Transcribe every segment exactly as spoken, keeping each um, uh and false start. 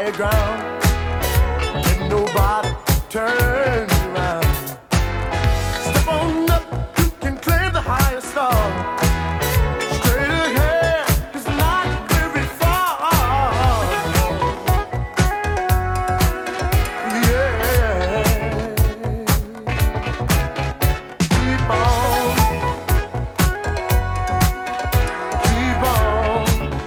solid ground. Let nobody turn you around. Step on up, you can claim the highest star. Straight ahead, it's not very far. Yeah. Keep on. Keep on.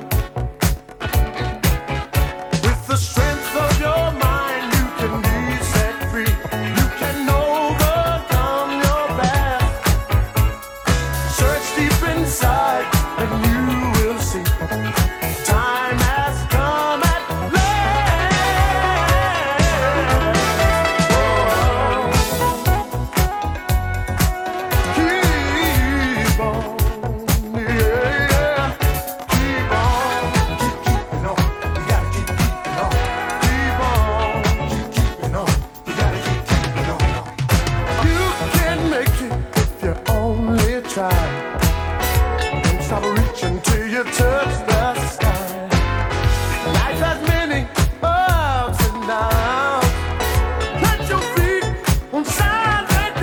With the strength of your mind, you can be set free. You can overcome your past. Search deep inside and you will see. Time has come at last. Keep on, yeah. Keep on, keep keeping on. You gotta keep keeping on. Keep on, keep keeping on. You gotta keep keeping on. You can make it if you only try. Don't stop reaching till you touch the sky. Life has many ups and downs. Put your feet on solid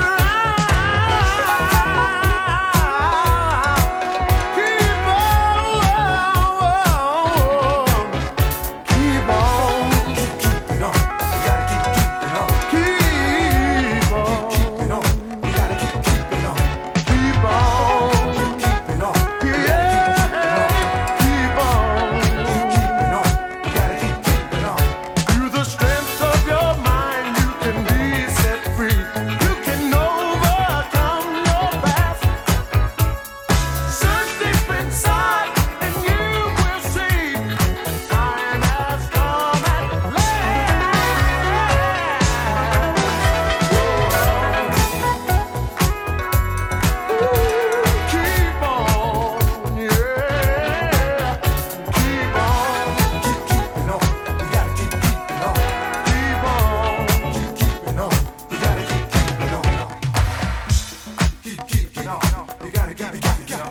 ground. Keep on, keep on, keep keeping on. You gotta keep keeping on. Keep on, keep keeping on. You gotta keep keeping on. Keep on, keep keeping on. Yeah, keep on, keep keeping on. You gotta keep keeping on. Through the strength of your mind, you can be set free. You can overcome your past. Search deep inside and you will see. Time has come at last. Keep on, yeah. Keep on, keep keeping on. You gotta keep keeping on. Keep on, keep keeping on. You gotta keep keeping on. Keep keeping on. You gotta keep keeping on.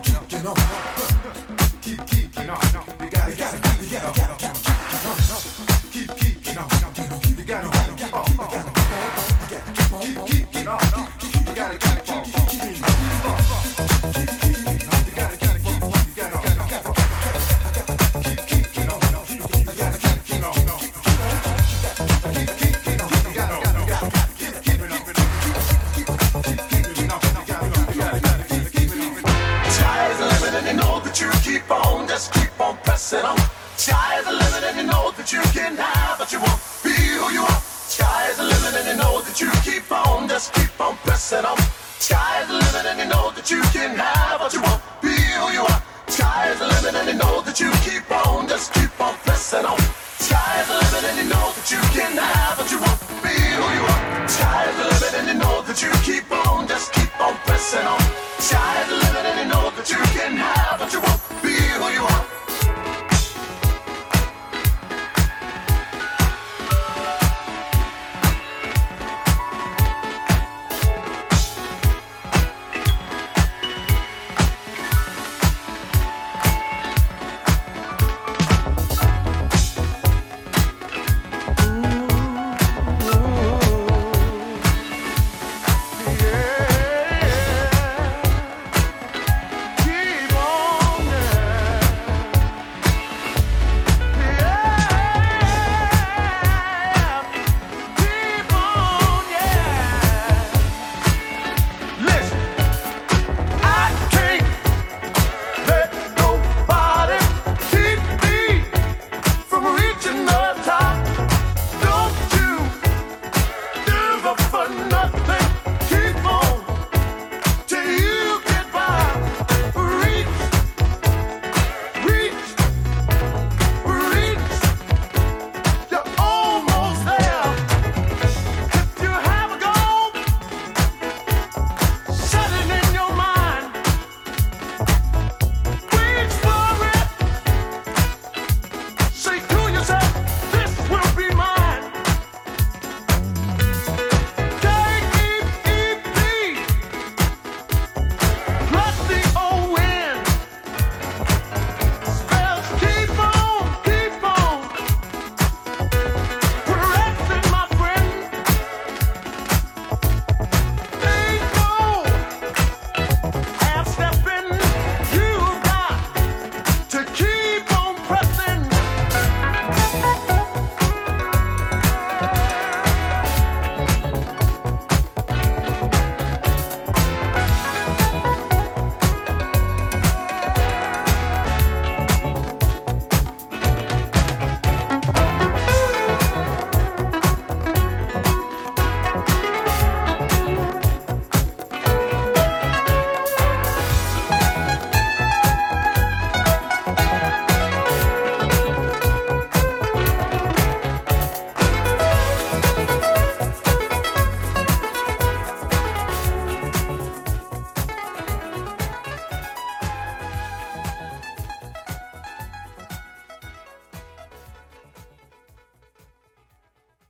Keep keeping on. You gotta gotta gotta keep keeping on. Keep keeping on. You gotta gotta keep on. Keep keeping on. You gotta gotta keep keeping on. Keep keeping on. You gotta gotta keep. You gotta gotta keep keeping on. You gotta gotta keep on. Keep keeping on. You gotta gotta keep keeping on. Keep keeping on. You gotta gotta keep keeping on. Sky is the limit and you know that you keep on. Just keep on pressing on. Sky is the limit and you know that you can have what you want. Be who you are. Sky is the limit and you know that you keep on. Just keep on pressing on. Sky is the limit and you know that you can have what you want. Be who you are. Sky is the limit and you know that you keep on. Just keep on pressing on. Sky is the limit and you know that you can have what you want. Be who you are. Sky is the limit and you know that you keep on. Just keep on pressing on. Sky is the limit and you know that you can have